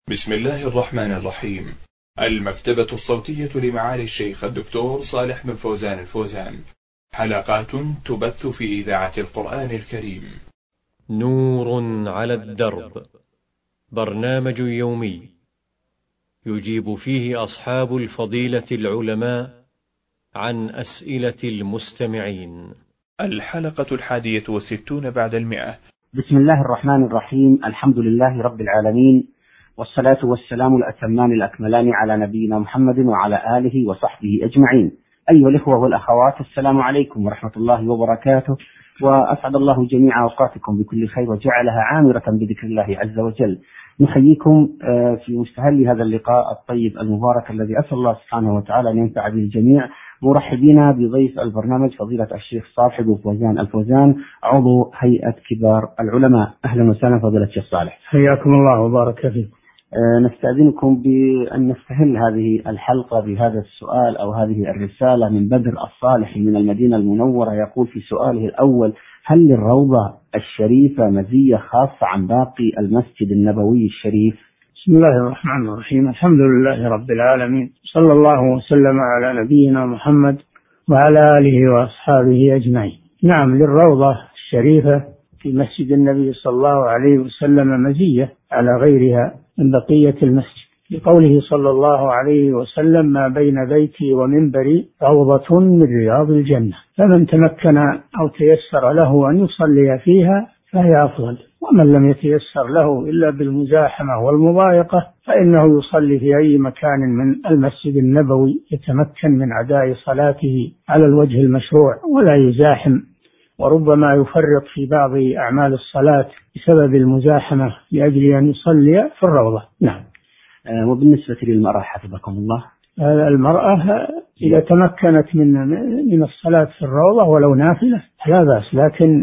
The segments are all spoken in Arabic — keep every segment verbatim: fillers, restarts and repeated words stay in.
بسم الله الرحمن الرحيم. المكتبة الصوتية لمعالي الشيخ الدكتور صالح بن فوزان الفوزان، حلقات تبث في إذاعة القرآن الكريم. نور على الدرب، برنامج يومي يجيب فيه أصحاب الفضيلة العلماء عن أسئلة المستمعين. الحلقة الحادية والستون بعد المئة. بسم الله الرحمن الرحيم. الحمد لله رب العالمين، والصلاة والسلام الأتمان الأكملان على نبينا محمد وعلى آله وصحبه أجمعين. أيها الإخوة والأخوات، السلام عليكم ورحمة الله وبركاته، وأسعد الله جميع أوقاتكم بكل خير وجعلها عامرة بذكر الله عز وجل. نحييكم في مستهل هذا اللقاء الطيب المبارك الذي أسأل الله سبحانه وتعالى أن ينفع به الجميع، مرحبين بضيف البرنامج فضيلة الشيخ صالح بن فوزان الفوزان، عضو هيئة كبار العلماء. أهلا وسهلا فضيلة الشيخ صالح، حياكم الله وبارك فيكم. أه نستأذنكم بأن نستهل هذه الحلقة بهذا السؤال أو هذه الرسالة من بدر الصالح من المدينة المنورة. يقول في سؤاله الأول: هل للروضة الشريفة مزية خاصة عن باقي المسجد النبوي الشريف؟ بسم الله الرحمن الرحيم. الحمد لله رب العالمين، صلى الله وسلم على نبينا محمد وعلى آله وأصحابه أجمعين. نعم، للروضة الشريفة في مسجد النبي صلى الله عليه وسلم مزية على غيرها من بقية المسجد، لقوله صلى الله عليه وسلم: ما بين بيتي ومنبري روضة من رياض الجنة، فمن تمكن أو تيسر له أن يصلي فيها فهي أفضل، ومن لم يتيسر له إلا بالمزاحمة والمضايقة فإنه يصلي في أي مكان من المسجد النبوي يتمكن من أداء صلاته على الوجه المشروع ولا يزاحم، وربما يفرط في بعض أعمال الصلاة بسبب المزاحمة لأجل أن يصلي في الروضة. نعم. وبالنسبة للمرأة حفظكم الله، المرأة إذا تمكنت من من الصلاة في الروضة ولو نافلة لا بأس، لكن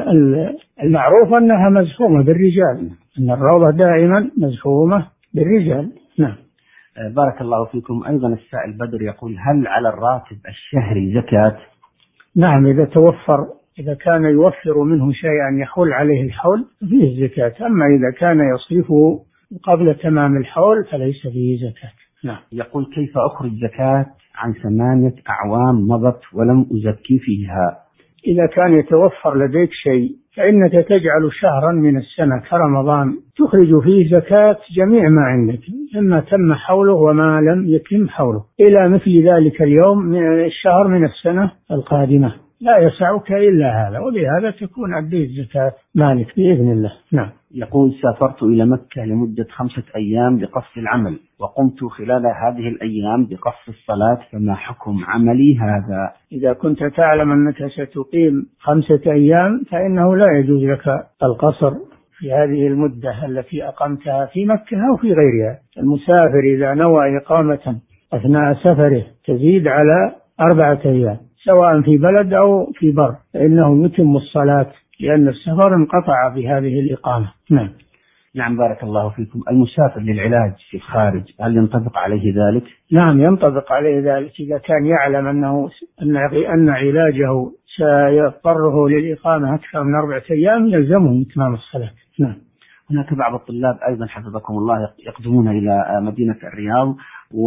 المعروف أنها مزحومة بالرجال، أن الروضة دائما مزحومة بالرجال. نعم. بارك الله فيكم. أيضا السائل بدر يقول: هل على الراتب الشهري زكاة؟ نعم، إذا توفر، إذا كان يوفر منه شيئا يحول عليه الحول فيه زكاة، أما إذا كان يصرفه قبل تمام الحول فليس فيه زكاة. نعم. يقول: كيف أخرج زكاة عن ثمانية أعوام مضت ولم أزكي فيها؟ إذا كان يتوفر لديك شيء فإنك تجعل شهرا من السنة كرمضان تخرج فيه زكاة جميع ما عندك، إما تم حوله وما لم يتم حوله، إلى مثل ذلك اليوم من الشهر من السنة القادمة، لا يسعك إلا هذا، وبهذا تكون أديت زكاة مالك بإذن الله. نعم. يقول: سافرت إلى مكة لمدة خمسة أيام بقصد العمل، وقمت خلال هذه الأيام بقصد الصلاة، فما حكم عملي هذا؟ إذا كنت تعلم أنك ستقيم خمسة أيام فإنه لا يجوز لك القصر في هذه المدة التي أقمتها في مكة أو في غيرها. المسافر إذا نوى إقامة أثناء سفره تزيد على أربعة أيام سواء في بلد أو في بر، فإنه يتم الصلاة لأن السفر انقطع بهذه الإقامة. نعم. نعم، بارك الله فيكم. المسافر للعلاج في الخارج هل ينطبق عليه ذلك؟ نعم، ينطبق عليه ذلك إذا كان يعلم أنه أن علاجه سيضطره للإقامة أكثر من أربعة أيام يلزمه إتمام الصلاة. نعم. هناك بعض الطلاب أيضا حفظكم الله يقدمون إلى مدينة الرياض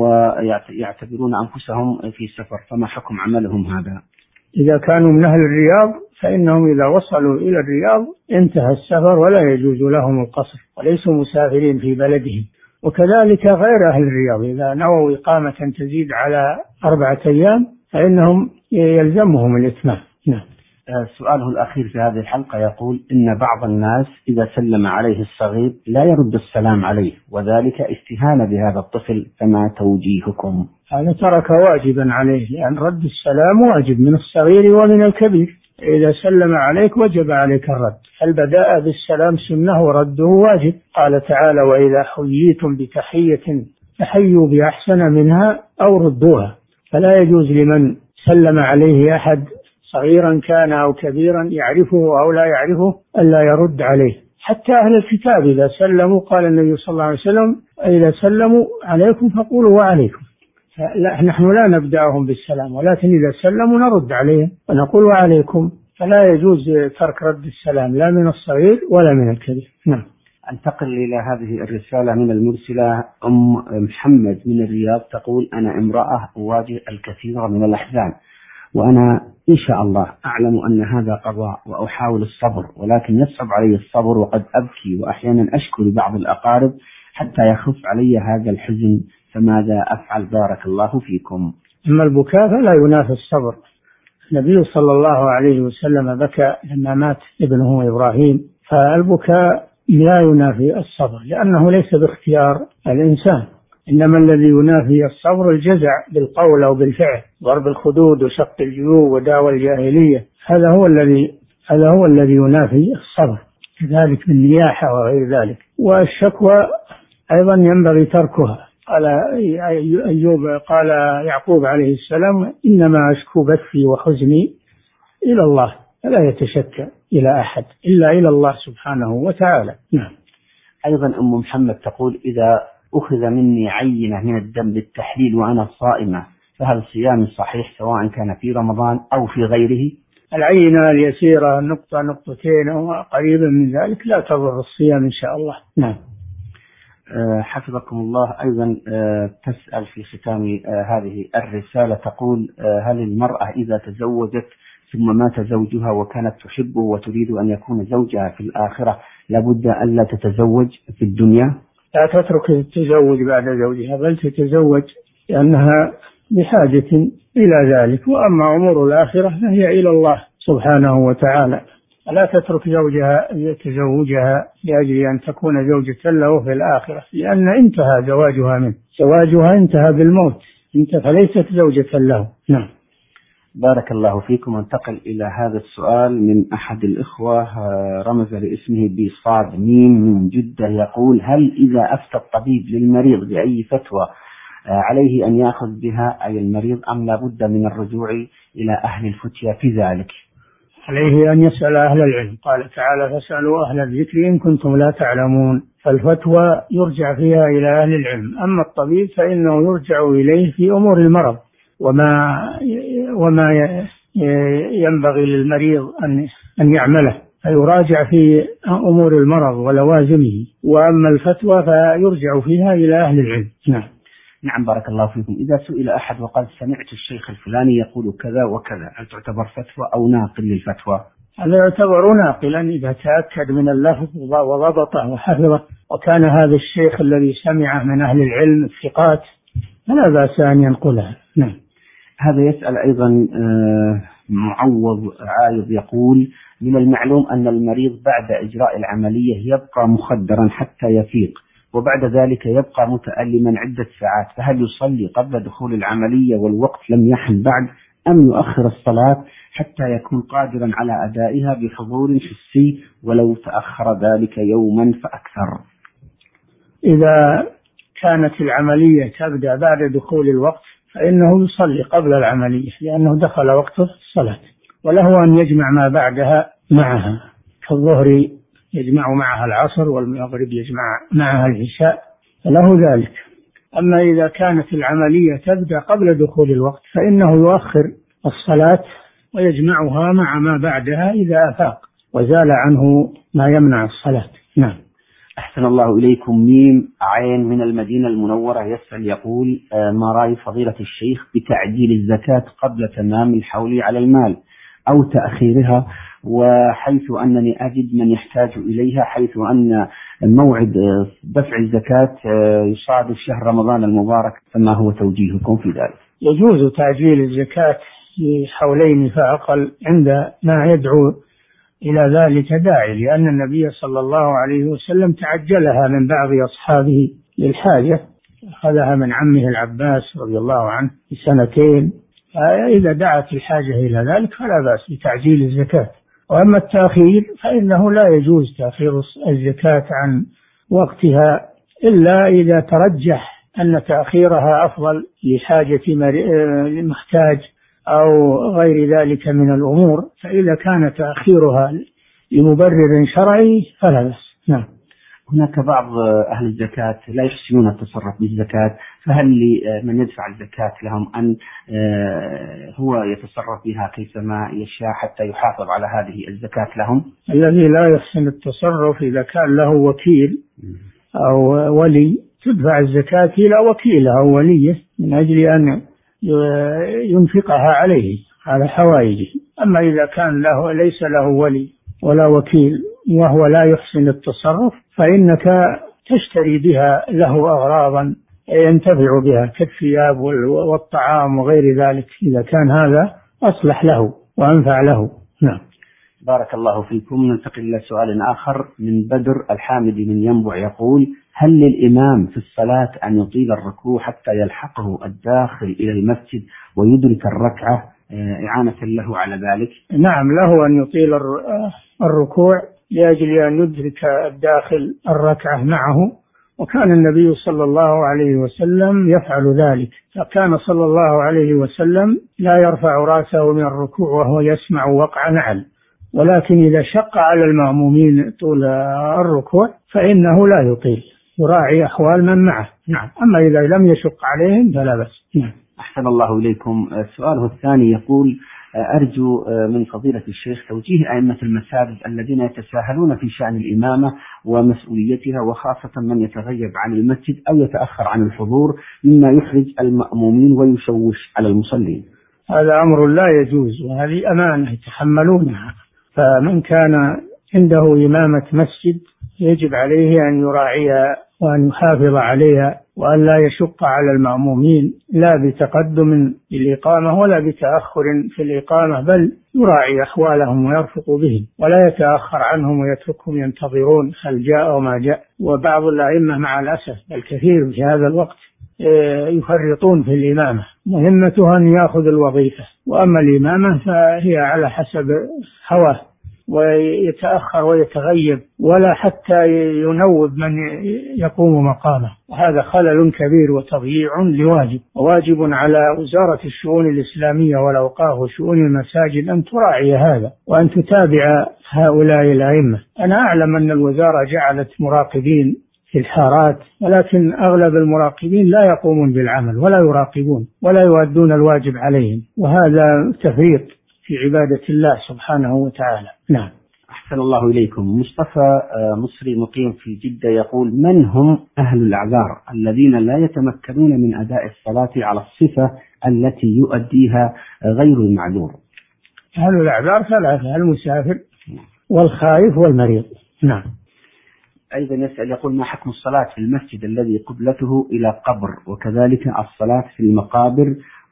ويعتبرون أنفسهم في سفر، فما حكم عملهم هذا؟ إذا كانوا من أهل الرياض فإنهم إذا وصلوا إلى الرياض انتهى السفر ولا يجوز لهم القصر، وليسوا مسافرين في بلدهم. وكذلك غير أهل الرياض إذا نووا إقامة تزيد على أربعة أيام فإنهم يلزمهم الإتمام. نعم. سؤاله الأخير في هذه الحلقة يقول: إن بعض الناس إذا سلم عليه الصغير لا يرد السلام عليه، وذلك استهانة بهذا الطفل، فما توجيهكم؟ هذا ترك واجبا عليه، لأن رد السلام واجب من الصغير ومن الكبير. إذا سلم عليك وجب عليك الرد، البداء بالسلام سنة ورده واجب. قال تعالى: وإذا حييتم بتحية فحيوا بأحسن منها أو ردوها. فلا يجوز لمن سلم عليه أحد صغيرا كان أو كبيرا يعرفه أو لا يعرفه ألا يرد عليه. حتى أهل الكتاب إذا سلموا قال النبي صلى الله عليه وسلم: إذا سلموا عليكم فقولوا وعليكم. لا، نحن لا نبدأهم بالسلام، ولكن إذا سلموا نرد عليهم ونقول وعليكم. فلا يجوز ترك رد السلام لا من الصغير ولا من الكبير. نعم. أنتقل إلى هذه الرسالة من المرسلة أم محمد من الرياض، تقول: أنا امرأة أواجه الكثير من الأحزان، وأنا إن شاء الله أعلم أن هذا قضاء وأحاول الصبر، ولكن يصعب علي الصبر وقد أبكي وأحيانا أشكو لبعض الأقارب حتى يخف علي هذا الحزن، فماذا أفعل؟ بارك الله فيكم. أما البكاء فلا ينافي الصبر. النبي صلى الله عليه وسلم بكى لما مات ابنه إبراهيم، فالبكاء لا ينافي الصبر لأنه ليس باختيار الإنسان، إنما الذي ينافي الصبر الجزع بالقول أو بالفعل، ضرب الخدود وشق الجيوب ودعوى الجاهلية، هذا هو الذي هذا هو الذي ينافي الصبر، كذلك بالنياحة وغير ذلك. والشكوى أيضا ينبغي تركها. قال أيوب قال يعقوب عليه السلام: إنما أشكو بثي وحزني إلى الله، فلا يتشكى إلى أحد إلا إلى الله سبحانه وتعالى. نعم. أيضا أم محمد تقول: إذا أخذ مني عينة من الدم للتحليل وأنا صائمة، فهل صيامي صحيح سواء كان في رمضان أو في غيره؟ العينة اليسيرة نقطة نقطتين أو قريبا من ذلك لا تضر الصيام إن شاء الله. نعم. أه حفظكم الله. أيضا أه تسأل في ختام أه هذه الرسالة، تقول: أه هل المرأة إذا تزوجت ثم مات زوجها وكانت تحبه وتريد أن يكون زوجها في الآخرة لابد ألا تتزوج في الدنيا؟ لا تترك التزوج بعد زوجها، بل تتزوج لأنها بحاجة إلى ذلك، وأما أمور الآخرة فهي إلى الله سبحانه وتعالى. لا تترك زوجها تزوجها لأجل أن تكون زوجة له في الآخرة، لأن انتهى زواجها منه، زواجها انتهى بالموت، انت فليست زوجة له. نعم. بارك الله فيكم. انتقل إلى هذا السؤال من أحد الإخوة رمز لاسمه بصاد ميم من جدة، يقول: هل إذا أفتى الطبيب للمريض بأي فتوى عليه أن يأخذ بها أي المريض، أم لا بد من الرجوع إلى أهل الفتيا في ذلك؟ عليه أن يسأل أهل العلم، قال تعالى: فاسألوا أهل الذكر إن كنتم لا تعلمون. فالفتوى يرجع فيها إلى أهل العلم، أما الطبيب فإنه يرجع إليه في أمور المرض وما وما ينبغي للمريض أن أن يعمله، فيراجع في أمور المرض ولوازمه، وأما الفتوى فيرجع فيها إلى أهل العلم. نعم. نعم بارك الله فيكم. إذا سئل أحد وقال: سمعت الشيخ الفلاني يقول كذا وكذا، هل تعتبر فتوى أو ناقل للفتوى؟ هذا يعتبر ناقلا إذا تأكد من اللفظ وضبطه وحفظه، وكان هذا الشيخ الذي سمعه من أهل العلم الثقات فلا بأس أن ينقلها. نعم. هذا يسأل أيضا معوض عايض، يقول: من المعلوم أن المريض بعد إجراء العملية يبقى مخدرا حتى يفيق، وبعد ذلك يبقى متألما عدة ساعات، فهل يصلي قبل دخول العملية والوقت لم يحن بعد، أم يؤخر الصلاة حتى يكون قادرا على أدائها بحضور حسي ولو تأخر ذلك يوما فأكثر؟ إذا كانت العملية تبدأ بعد دخول الوقت فإنه يصلي قبل العملية لأنه دخل وقت الصلاة، وله أن يجمع ما بعدها معها، كالظهر يجمع معها العصر والمغرب يجمع معها العشاء، فله ذلك. أما إذا كانت العملية تبدأ قبل دخول الوقت فإنه يؤخر الصلاة ويجمعها مع ما بعدها إذا أفاق وزال عنه ما يمنع الصلاة. نعم. أحسن الله إليكم. ميم عين من المدينة المنورة يسأل، يقول: ما رأي فضيلة الشيخ بتعجيل الزكاة قبل تمام الحول على المال أو تأخيرها، وحيث أنني أجد من يحتاج إليها، حيث أن موعد دفع الزكاة يصادف شهر رمضان المبارك، فما هو توجيهكم في ذلك؟ يجوز تعجيل الزكاة في حولين فأقل عند ما يدعو إلى ذلك داعي، لأن النبي صلى الله عليه وسلم تعجلها من بعض أصحابه للحاجة، أخذها من عمه العباس رضي الله عنه بسنتين، فإذا دعت الحاجة إلى ذلك فلا بأس بتعجيل الزكاة. وأما التأخير فإنه لا يجوز تأخير الزكاة عن وقتها إلا إذا ترجح أن تأخيرها أفضل لحاجة المحتاج أو غير ذلك من الأمور، فإذا كان تأخيرها لمبرر شرعي فلا بأس. نعم. هناك بعض أهل الزكاة لا يحسنون التصرف بالزكاة، فهل لمن يدفع الزكاة لهم أن هو يتصرف بها كيفما يشاء حتى يحافظ على هذه الزكاة لهم؟ الذي لا يحسن التصرف إذا كان له وكيل أو ولي تدفع الزكاة إلى وكيله أو وليه من أجل أن ينفقها عليه على حوائجه. أما إذا كان له ليس له ولي ولا وكيل وهو لا يحسن التصرف فإنك تشتري بها له أغراضا ينتفع بها كالثياب والطعام وغير ذلك إذا كان هذا أصلح له وأنفع له. نعم. بارك الله فيكم. ننتقل إلى سؤال آخر من بدر الحامدي من ينبع يقول: هل للإمام في الصلاة أن يطيل الركوع حتى يلحقه الداخل إلى المسجد ويدرك الركعة إعانة له على ذلك؟ نعم، له أن يطيل الركوع لأجل أن يدرك الداخل الركعة معه، وكان النبي صلى الله عليه وسلم يفعل ذلك، فكان صلى الله عليه وسلم لا يرفع رأسه من الركوع وهو يسمع وقع نعل، ولكن إذا شق على المأمومين طول الركوع فإنه لا يطيل، يراعي أحوال من معه. نعم. أما إذا لم يشق عليهم فلا بأس. نعم. أحسن الله إليكم. سؤاله الثاني يقول: أرجو من فضيلة الشيخ توجيه أئمة المساجد الذين يتساهلون في شأن الإمامة ومسؤوليتها، وخاصة من يتغيب عن المسجد أو يتأخر عن الحضور مما يحرج المأمومين ويشوش على المصلين. هذا أمر لا يجوز، وهذه أمانة يتحملونها، فمن كان عنده إمامة مسجد يجب عليه أن يراعيها وأن يحافظ عليها، وأن لا يشق على المأمومين لا بتقدم الإقامة ولا بتأخر في الإقامة، بل يراعي أحوالهم ويرفق بهم ولا يتأخر عنهم ويتركهم ينتظرون هل جاء أو ما جاء. وبعض الأئمة مع الأسف الكثير في هذا الوقت يفرطون في الإمامة، مهمته أن يأخذ الوظيفة، وأما الإمامة فهي على حسب هواه، ويتأخر ويتغيب ولا حتى ينوب من يقوم مقامه، وهذا خلل كبير وتضييع لواجب. وواجب على وزارة الشؤون الإسلامية والأوقاف وشؤون المساجد أن تراعي هذا وأن تتابع هؤلاء الأئمة. أنا أعلم أن الوزارة جعلت مراقبين في الحارات، ولكن أغلب المراقبين لا يقومون بالعمل ولا يراقبون ولا يؤدون الواجب عليهم، وهذا تفريط في عبادة الله سبحانه وتعالى. نعم. أحسن الله إليكم. مصطفى مصري مقيم في جدة يقول: من هم أهل الأعذار الذين لا يتمكنون من أداء الصلاة على الصفة التي يؤديها غير المعذور؟ أهل الأعذار ثلاثة: المسافر والخائف والمريض. نعم. أيضا يسأل يقول: ما حكم الصلاة في المسجد الذي قبلته إلى قبر، وكذلك الصلاة في المقابر،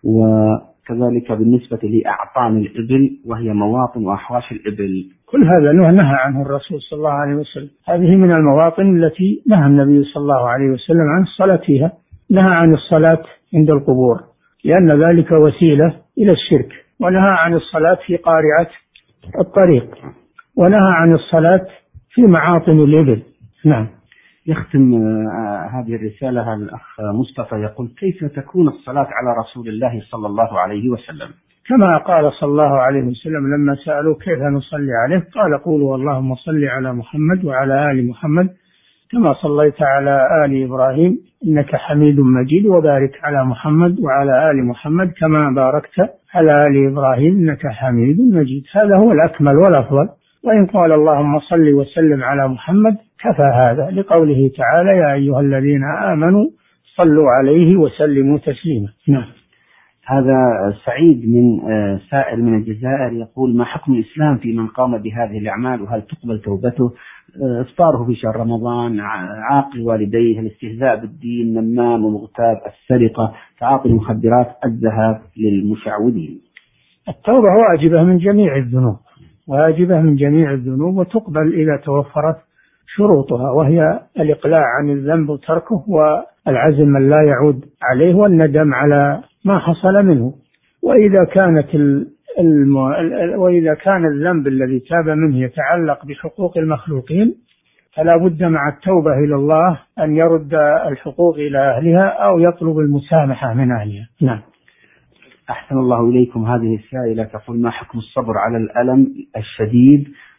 وكذلك بالنسبة لأعطان الإبل وهي مواطن وأحواش الإبل؟ كل هذا نهى عنه الرسول صلى الله عليه وسلم، هذه من المواطن التي نهى النبي صلى الله عليه وسلم عن الصلاة فيها. نهى عن الصلاة عند القبور لأن ذلك وسيلة إلى الشرك، ونهى عن الصلاة في قارعة الطريق، ونهى عن الصلاة في معاطن الإبل. نعم. يختم هذه الرسالة الأخ مصطفى يقول: كيف تكون الصلاة على رسول الله صلى الله عليه وسلم؟ كما قال صلى الله عليه وسلم لما سألوا كيف نصلي عليه قال: قولوا اللهم صل على محمد وعلى آل محمد كما صليت على آل إبراهيم إنك حميد مجيد، وبارك على محمد وعلى آل محمد كما باركت على آل إبراهيم إنك حميد مجيد. هذا هو الأكمل والأفضل. وإن قال اللهم صل وسلم على محمد كفى هذا، لقوله تعالى: يا أيها الذين آمنوا صلوا عليه وسلموا تسليما. نعم. هذا سعيد من سائل من الجزائر يقول: ما حكم الإسلام في من قام بهذه الأعمال، وهل تقبل توبته؟ إفطاره في شهر رمضان، عاقل والديه، الاستهزاء بالدين، نمام ومغتاب، السرقة، تعاطي المخدرات، الذهاب للمشعوذين. التوبة واجبة من جميع الذنوب، واجبة من جميع الذنوب، وتقبل إذا توفرت شروطها، وهي الإقلاع عن الذنب وتركه، والعزم من لا يعود عليه، والندم على ما حصل منه. وإذا كانت الم... وإذا كان الذنب الذي تاب منه يتعلق بحقوق المخلوقين فلا بد مع التوبة إلى الله أن يرد الحقوق إلى أهلها أو يطلب المسامحة من أهلها. نعم. أحسن الله إليكم. هذه السائلة تقول: ما حكم الصبر على الألم الشديد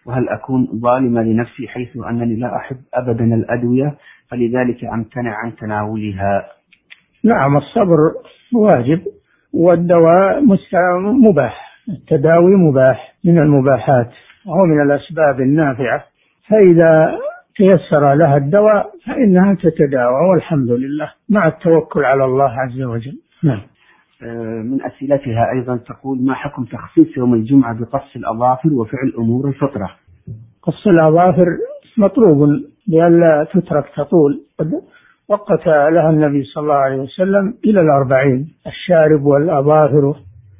وهل أكون ظالمة لنفسي حيث أنني لا أحب أبدا الأدوية فلذلك أمتنع عن تناولها؟ نعم، الصبر واجب، والدواء مباح، التداوي مباح من المباحات وهو من الأسباب النافعة، فإذا تيسر لها الدواء فإنها تتداوى والحمد لله مع التوكل على الله عز وجل. نعم. من أسئلتها أيضا تقول: ما حكم تخصيص يوم الجمعة بقص الأظافر وفعل أمور الفطرة؟ قص الأظافر مطلوب لئلا تترك تطول، وقت لها النبي صلى الله عليه وسلم إلى الأربعين، الشارب والأظافر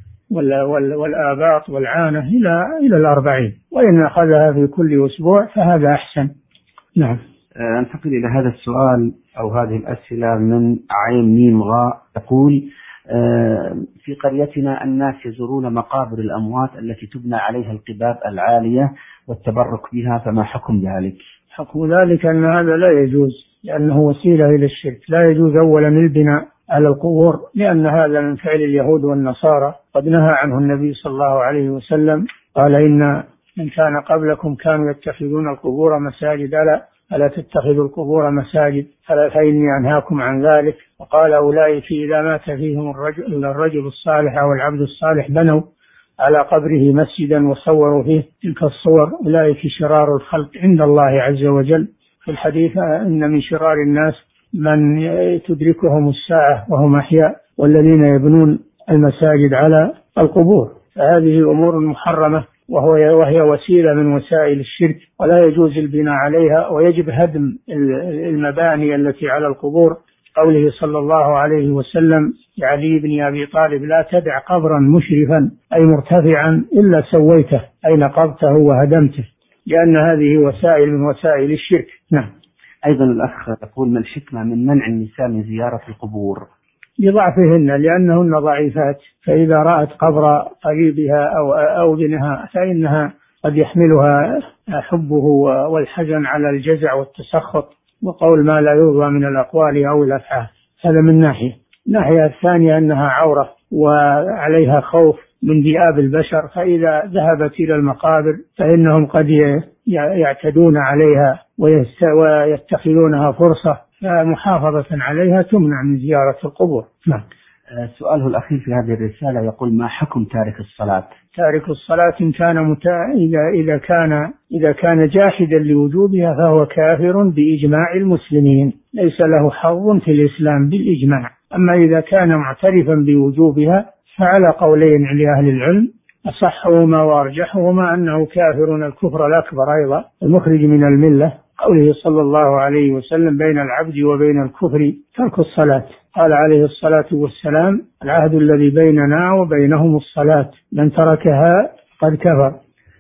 والآباط والعانة إلى إلى الأربعين، وإن أخذها في كل أسبوع فهذا أحسن. نعم. أنتقل إلى هذا السؤال أو هذه الأسئلة من عين ميم غاء تقول: في قريتنا الناس يزورون مقابر الأموات التي تبنى عليها القباب العالية والتبرك بها، فما حكم ذلك؟ حكم ذلك أن هذا لا يجوز، لأنه وسيلة إلى الشرك. لا يجوز أولا البناء على القبور، لأن هذا من فعل اليهود والنصارى، قد نهى عنه النبي صلى الله عليه وسلم، قال: إن من كان قبلكم كانوا يتخذون القبور مساجد، ألا ألا تتخذوا القبور مساجد فإني أنهاكم عن ذلك. وقال: أولئك إذا مات فيهم الرجل, الرجل الصالح أو العبد الصالح بنوا على قبره مسجدا وصوروا فيه تلك الصور، أولئك شرار الخلق عند الله عز وجل. في الحديث: إن من شرار الناس من تدركهم الساعة وهم أحياء، والذين يبنون المساجد على القبور. فهذه أمور محرمة، وهو وهي وسيلة من وسائل الشرك، ولا يجوز البناء عليها، ويجب هدم المباني التي على القبور. قوله صلى الله عليه وسلم لعلي بن أبي طالب: لا تدع قبرا مشرفا أي مرتفعا إلا سويته، أي نقضته وهدمته، لأن هذه وسائل من وسائل الشرك. نعم. أيضا الأخ يقول: ما الحكمة من منع النساء من زيارة القبور؟ لضعفهن، لأنهن ضعيفات، فإذا رأت قبر قريبها أو أو ابنها فإنها قد يحملها حبه والحزن على الجزع والتسخط وقول ما لا يرضى من الأقوال أو الأفعال. هذا من ناحية. الناحية الثانية أنها عورة وعليها خوف من ذئاب البشر، فإذا ذهبت إلى المقابر فإنهم قد يعتدون عليها ويتخذونها فرصة، فمحافظة عليها تمنع من زيارة القبور. نعم. سؤاله الأخير في هذه الرسالة يقول: ما حكم تارك الصلاة؟ تارك الصلاة إن كان متى... إذا... إذا كان إذا كان جاحدا لوجوبها فهو كافر بإجماع المسلمين، ليس له حظ في الإسلام بالإجماع. أما إذا كان معترفا بوجوبها فعلى قولين لأهل العلم، أصحهما وأرجحهما أنه كافر الكفر الأكبر أيضا المخرج من الملة، قوله صلى الله عليه وسلم: بين العبد وبين الكفر ترك الصلاة. قال عليه الصلاة والسلام: العهد الذي بيننا وبينهم الصلاة، من تركها قد كفر.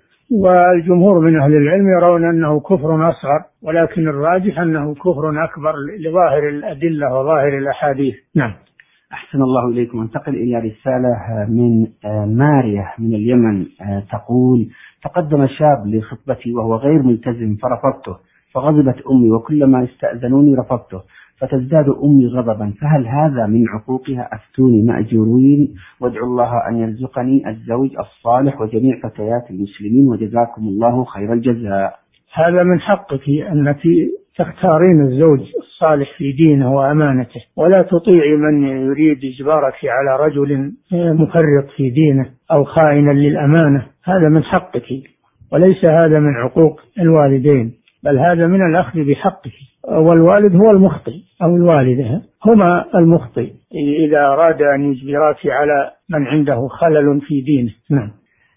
والجمهور من أهل العلم يرون أنه كفر أصغر، ولكن الراجح أنه كفر أكبر لظاهر الأدلة وظاهر الأحاديث. نعم. أحسن الله إليكم. انتقل إلى رسالة من ماريا من اليمن تقول: تقدم شاب لخطبتي وهو غير ملتزم فرفضته، فغضبت أمي وكلما استأذنوني رفضته، فتزداد أمي غضبا، فهل هذا من عقوقها؟ أفتوني مأجورين وادعوا الله أن يرزقني الزوج الصالح وجميع فتيات المسلمين وجزاكم الله خير الجزاء. هذا من حقك أنك تختارين الزوج الصالح في دينه وأمانته، ولا تطيعي من يريد إجبارك على رجل مفرط في دينه أو خائنا للأمانة. هذا من حقك، وليس هذا من عقوق الوالدين، بل هذا من الأخذ بحقه. والوالد هو المخطئ أو الوالدة هما المخطئ إذا أراد أن يجبراك على من عنده خلل في دينه. نعم.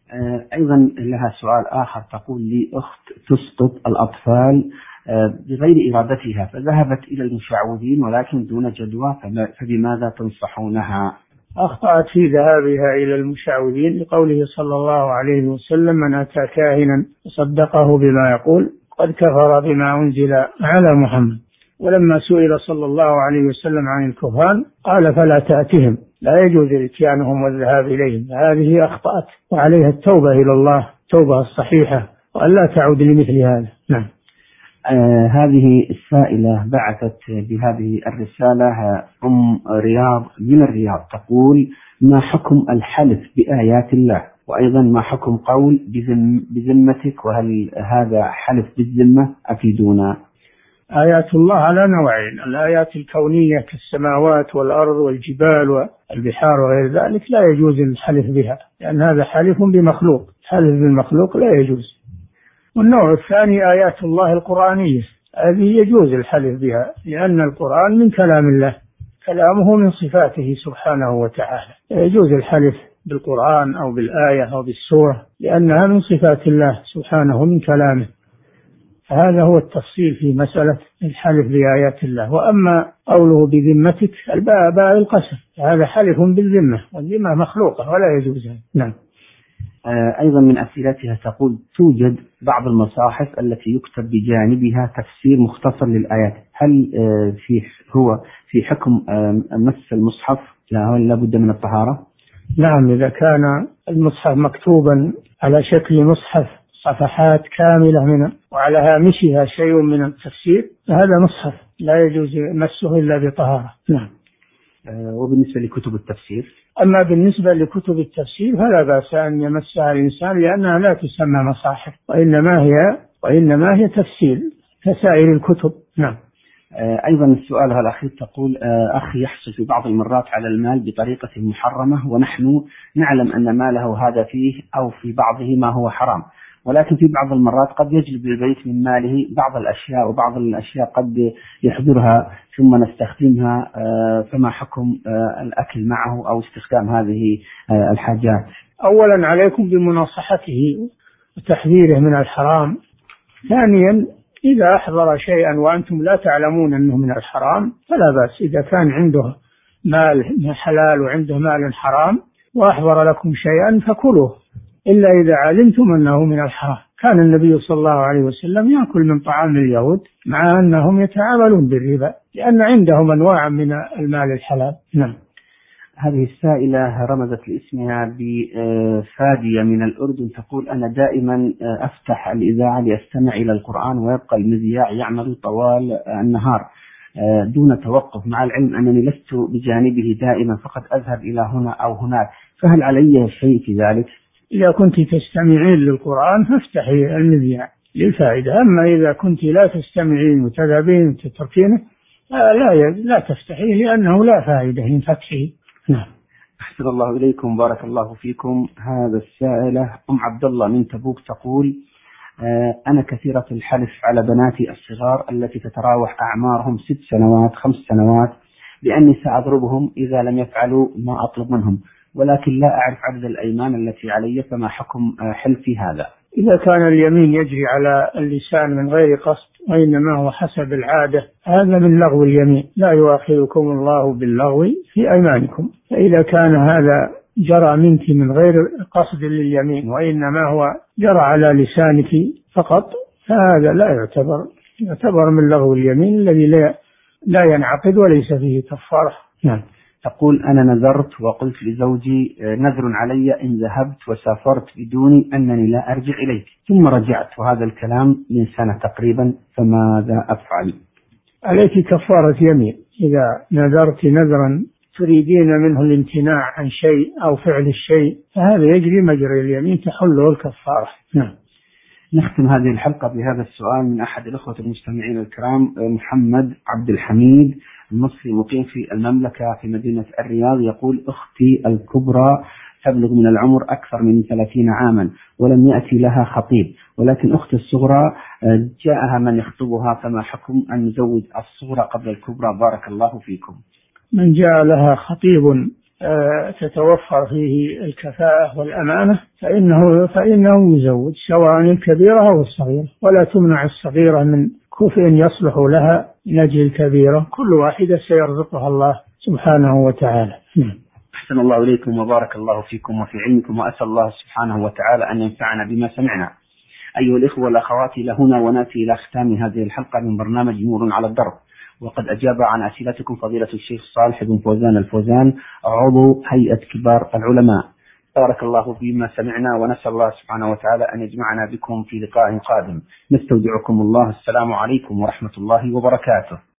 أيضا لها سؤال آخر تقول: لي أخت تسقط الأطفال بغير إرادتها، فذهبت إلى المشعوذين ولكن دون جدوى، فبماذا تنصحونها؟ أخطأت في ذهابها إلى المشعوذين لقوله صلى الله عليه وسلم: من أتى كاهنا صدقه بما يقول قد كفر بما أنزل على محمد. ولما سئل صلى الله عليه وسلم عن الكهان قال: فلا تأتهم، لا يجوز إتيانهم والذهاب إليهم. هذه أخطأت وعليها التوبة إلى الله، التوبة الصحيحة، وأن لا تعود لمثل هذا. نعم. آه هذه السائلة بعثت بهذه الرسالة أم رياض من الرياض تقول: ما حكم الحلف بآيات الله وأيضا ما حكم قول بذم بذمتك، وهل هذا حلف بالذمة؟ أفيدونا. آيات الله على نوعين: الآيات الكونية كالسماوات والأرض والجبال والبحار وغير ذلك لا يجوز الحلف بها، لأن هذا حلف بمخلوق، حلف بالمخلوق لا يجوز. والنوع الثاني آيات الله القرآنية، هذه يجوز الحلف بها، لأن القرآن من كلام الله، كلامه من صفاته سبحانه وتعالى، يجوز الحلف بالقرآن أو بالآية أو بالسورة، لأنها من صفات الله سبحانه من كلامه. هذا هو التفصيل في مسألة الحلف بآيات الله. وأما قوله بذمتك الباء باء القسم، هذا حلف بالذمة، والذمة مخلوقة ولا يجوز. نعم. أيضا من أسئلتها تقول: توجد بعض المصاحف التي يكتب بجانبها تفسير مختصر للآيات، هل في هو في حكم مس المصحف لا بد من الطهارة؟ نعم، إذا كان المصحف مكتوبا على شكل مصحف صفحات كاملة منه وعلى هامشها شيء من التفسير فهذا مصحف لا يجوز مسه إلا بطهارة. نعم. وبالنسبة لكتب التفسير؟ أما بالنسبة لكتب التفسير فلا بأس أن يمسها الإنسان، لأنها لا تسمى مصاحف، وإنما هي وإنما هي تفسير كسائر الكتب. نعم. أيضا السؤال الأخير تقول: أخي يحصل في بعض المرات على المال بطريقة محرمة، ونحن نعلم أن ماله هذا فيه أو في بعضه ما هو حرام، ولكن في بعض المرات قد يجلب للبيت من ماله بعض الأشياء، وبعض الأشياء قد يحضرها ثم نستخدمها، فما حكم الأكل معه أو استخدام هذه الحاجات؟ أولا عليكم بمناصحته وتحذيره من الحرام. ثانيا إذا أحضر شيئا وأنتم لا تعلمون أنه من الحرام فلا بأس. إذا كان عنده مال حلال وعنده مال حرام وأحضر لكم شيئا فكلوه، إلا إذا علمتم أنه من الحرام. كان النبي صلى الله عليه وسلم يأكل من طعام اليهود مع أنهم يتعاملون بالربا، لأن عندهم أنواع من المال الحلال. نعم. هذه السائلة رمزت لاسمها بفادية من الأردن، تقول: أنا دائما أفتح الإذاعة لأستمع إلى القرآن ويبقى المذياع يعمل طوال النهار دون توقف، مع العلم أنني لست بجانبه دائما، فقد أذهب إلى هنا أو هناك، فهل علي شيء في ذلك؟ إذا كنت تستمعين للقرآن فافتحي المذياع للفائدة، أما إذا كنت لا تستمعين وتذهبين وتتركينه لا لا تفتحيه، لأنه لا فائدة من فتحه. نعم. أحسن الله إليكم، بارك الله فيكم. هذا السائلة أم عبد الله من تبوك تقول: أنا كثيرة الحلف على بناتي الصغار التي تتراوح أعمارهم ست سنوات خمس سنوات بأني سأضربهم إذا لم يفعلوا ما أطلب منهم، ولكن لا أعرف عدد الأيمان التي علي، فما حكم حلفي هذا؟ إذا كان اليمين يجري على اللسان من غير قصد وإنما هو حسب العادة هذا من لغو اليمين، لا يؤاخذكم الله باللغو في أيمانكم. فإذا كان هذا جرى منك من غير قصد لليمين وإنما هو جرى على لسانك فقط فهذا لا يعتبر يعتبر من لغو اليمين الذي لا لا ينعقد وليس فيه كفارة. نعم. تقول: أنا نذرت وقلت لزوجي نذر علي إن ذهبت وسافرت بدوني أنني لا أرجع إليك، ثم رجعت، وهذا الكلام من سنة تقريبا، فماذا أفعل؟ عليك كفارة يمين. إذا نذرت نذرا تريدين منه الامتناع عن شيء أو فعل الشيء فهذا يجري مجرى اليمين تحله الكفارة. نعم. نختم هذه الحلقة بهذا السؤال من أحد الأخوة المستمعين الكرام، محمد عبد الحميد المصري مقيم في المملكة في مدينة الرياض، يقول: أختي الكبرى تبلغ من العمر أكثر من ثلاثين عاما ولم يأتي لها خطيب، ولكن أختي الصغرى جاءها من يخطبها، فما حكم أن نزوج الصغرى قبل الكبرى؟ بارك الله فيكم. من جاء لها خطيب تتوفر فيه الكفاءة والأمانة فإنه فإنه يزوج، سواء الكبيرة أو الصغيرة، ولا تمنع الصغيرة من كفء يصلح لها من أجل الكبيرة، كل واحدة سيرزقها الله سبحانه وتعالى. أحسن الله إليكم وبارك الله فيكم وفي علمكم، وأسأل الله سبحانه وتعالى أن ينفعنا بما سمعنا. أيها الإخوة والأخوات، إلى هنا ونأتي إلى ختام هذه الحلقة من برنامج نور على الدرب، وقد أجاب عن أسئلتكم فضيلة الشيخ صالح بن فوزان الفوزان عضو هيئة كبار العلماء. بارك الله فيما سمعنا، ونسأل الله سبحانه وتعالى أن يجمعنا بكم في لقاء قادم. نستودعكم الله. السلام عليكم ورحمة الله وبركاته.